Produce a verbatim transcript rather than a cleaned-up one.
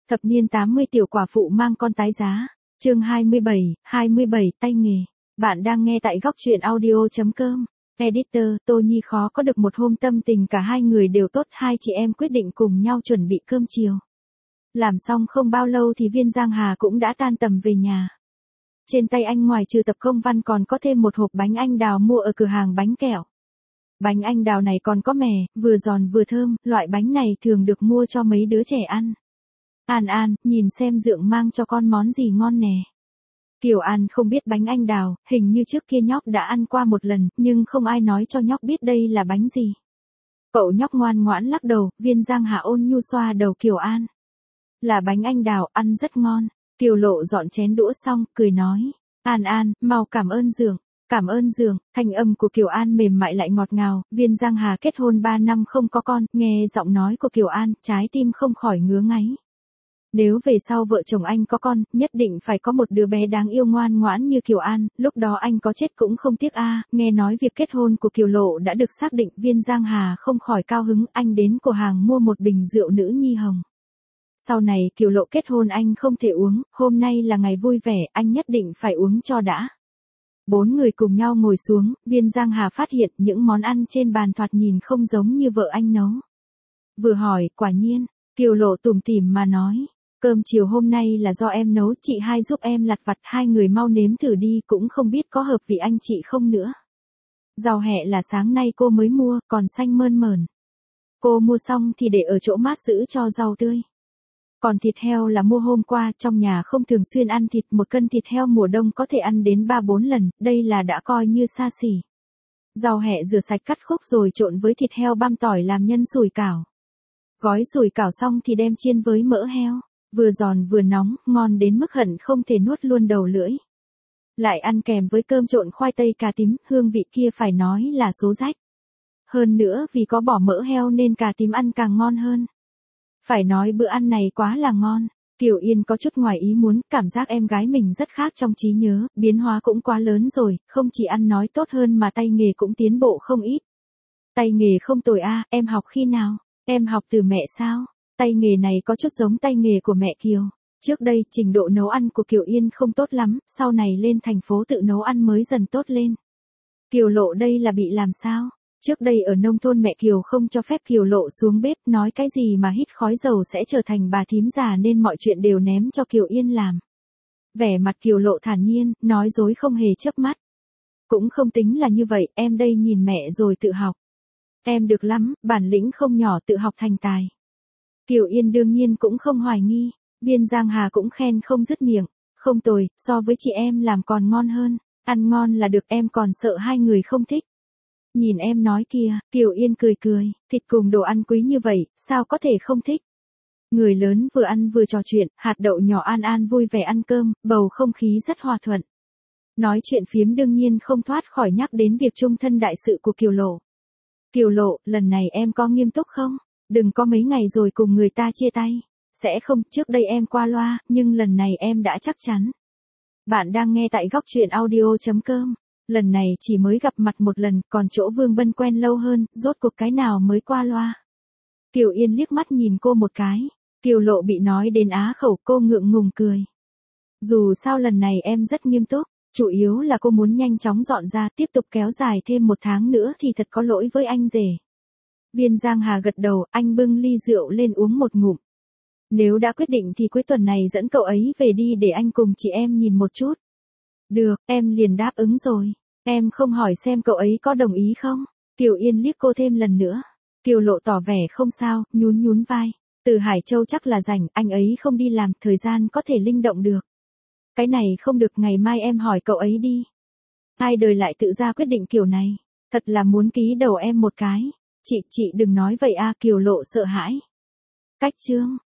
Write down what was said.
Thập niên tám mươi tiểu quả phụ mang con tái giá. Chương hai mươi bảy, hai mươi bảy tay nghề. Bạn đang nghe tại góc truyện audio chấm com. Editor, Tô Nhi khó có được một hôm tâm tình cả hai người đều tốt, hai chị em quyết định cùng nhau chuẩn bị cơm chiều. Làm xong không bao lâu thì Viên Giang Hà cũng đã tan tầm về nhà. Trên tay anh ngoài trừ tập công văn còn có thêm một hộp bánh anh đào mua ở cửa hàng bánh kẹo. Bánh anh đào này còn có mè, vừa giòn vừa thơm, loại bánh này thường được mua cho mấy đứa trẻ ăn. An An, nhìn xem Dượng mang cho con món gì ngon nè. Kiều An không biết bánh anh đào, hình như trước kia nhóc đã ăn qua một lần, nhưng không ai nói cho nhóc biết đây là bánh gì. Cậu nhóc ngoan ngoãn lắc đầu, Viên Giang Hà ôn nhu xoa đầu Kiều An. Là bánh anh đào, ăn rất ngon. Kiều Lộ dọn chén đũa xong, cười nói. An An, mau cảm ơn Dượng. Cảm ơn Dượng. Thanh âm của Kiều An mềm mại lại ngọt ngào. Viên Giang Hà kết hôn ba năm không có con, nghe giọng nói của Kiều An, trái tim không khỏi ngứa ngáy. Nếu về sau vợ chồng anh có con, nhất định phải có một đứa bé đáng yêu ngoan ngoãn như Kiều An, lúc đó anh có chết cũng không tiếc a. Nghe nói việc kết hôn của Kiều Lộ đã được xác định, Viên Giang Hà không khỏi cao hứng, anh đến cửa hàng mua một bình rượu nữ nhi hồng. Sau này Kiều Lộ kết hôn anh không thể uống, hôm nay là ngày vui vẻ, anh nhất định phải uống cho đã. Bốn người cùng nhau ngồi xuống, Viên Giang Hà phát hiện những món ăn trên bàn thoạt nhìn không giống như vợ anh nấu. Vừa hỏi, quả nhiên, Kiều Lộ tủm tỉm mà nói. Cơm chiều hôm nay là do em nấu, chị hai giúp em lặt vặt, hai người mau nếm thử đi, cũng không biết có hợp vị anh chị không nữa. Rau hẹ là sáng nay cô mới mua, còn xanh mơn mởn. Cô mua xong thì để ở chỗ mát giữ cho rau tươi. Còn thịt heo là mua hôm qua, trong nhà không thường xuyên ăn thịt, một cân thịt heo mùa đông có thể ăn đến ba bốn lần, đây là đã coi như xa xỉ. Rau hẹ rửa sạch cắt khúc rồi trộn với thịt heo băm tỏi làm nhân sủi cảo. Gói sủi cảo xong thì đem chiên với mỡ heo. Vừa giòn vừa nóng, ngon đến mức hận không thể nuốt luôn đầu lưỡi. Lại ăn kèm với cơm trộn khoai tây cà tím, hương vị kia phải nói là số rách. Hơn nữa vì có bỏ mỡ heo nên cà tím ăn càng ngon hơn. Phải nói bữa ăn này quá là ngon. Kiều Yên có chút ngoài ý muốn, cảm giác em gái mình rất khác trong trí nhớ, biến hóa cũng quá lớn rồi, không chỉ ăn nói tốt hơn mà tay nghề cũng tiến bộ không ít. Tay nghề không tồi a, em học khi nào? Em học từ mẹ sao? Tay nghề này có chút giống tay nghề của mẹ Kiều. Trước đây trình độ nấu ăn của Kiều Yên không tốt lắm, sau này lên thành phố tự nấu ăn mới dần tốt lên. Kiều Lộ đây là bị làm sao? Trước đây ở nông thôn mẹ Kiều không cho phép Kiều Lộ xuống bếp, nói cái gì mà hít khói dầu sẽ trở thành bà thím già nên mọi chuyện đều ném cho Kiều Yên làm. Vẻ mặt Kiều Lộ thản nhiên, nói dối không hề chớp mắt. Cũng không tính là như vậy, em đây nhìn mẹ rồi tự học. Em được lắm, bản lĩnh không nhỏ, tự học thành tài. Kiều Yên đương nhiên cũng không hoài nghi, Viên Giang Hà cũng khen không dứt miệng, không tồi, so với chị em làm còn ngon hơn, ăn ngon là được, em còn sợ hai người không thích. Nhìn em nói kìa, Kiều Yên cười cười, thịt cùng đồ ăn quý như vậy, sao có thể không thích. Người lớn vừa ăn vừa trò chuyện, hạt đậu nhỏ An An vui vẻ ăn cơm, bầu không khí rất hòa thuận. Nói chuyện phiếm đương nhiên không thoát khỏi nhắc đến việc chung thân đại sự của Kiều Lộ. Kiều Lộ, lần này em có nghiêm túc không? Đừng có mấy ngày rồi cùng người ta chia tay. Sẽ không, trước đây em qua loa, nhưng lần này em đã chắc chắn. Bạn đang nghe tại góc truyện audio chấm com. Lần này chỉ mới gặp mặt một lần, còn chỗ Vương Bân quen lâu hơn, rốt cuộc cái nào mới qua loa. Kiều Yên liếc mắt nhìn cô một cái. Kiều Lộ bị nói đến á khẩu, cô ngượng ngùng cười. Dù sao lần này em rất nghiêm túc, chủ yếu là cô muốn nhanh chóng dọn ra, tiếp tục kéo dài thêm một tháng nữa thì thật có lỗi với anh rể. Viên Giang Hà gật đầu, anh bưng ly rượu lên uống một ngụm. Nếu đã quyết định thì cuối tuần này dẫn cậu ấy về đi để anh cùng chị em nhìn một chút. Được, em liền đáp ứng rồi. Em không hỏi xem cậu ấy có đồng ý không? Kiều Yên liếc cô thêm lần nữa. Kiều Lộ tỏ vẻ không sao, nhún nhún vai. Từ Hải Châu chắc là rảnh, anh ấy không đi làm, thời gian có thể linh động được. Cái này không được, ngày mai em hỏi cậu ấy đi. Ai đời lại tự ra quyết định kiểu này, thật là muốn ký đầu em một cái. Chị, chị đừng nói vậy a. Kiều Lộ sợ hãi. Cách chương.